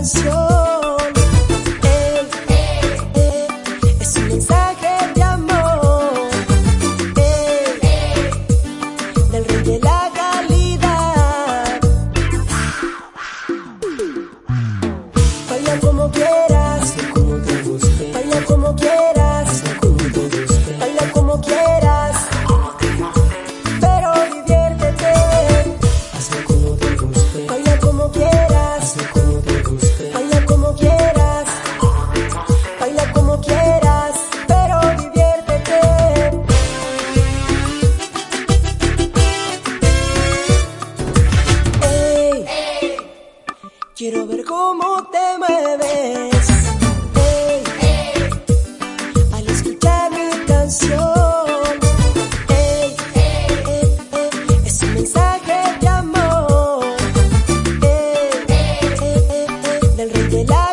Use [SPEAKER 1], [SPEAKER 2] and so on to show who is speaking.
[SPEAKER 1] canción. Es un mensaje de amor, del rey de la calidad. Baila como quieras, baila como quieras, baila como quieras, pero diviértete. Baila como quieras, baila como quieras, baila como quieras, pero diviértete. Hey, quiero ver cómo te mueves, hey, al escuchar mi canción. Hey, es un mensaje de amor, del rey de la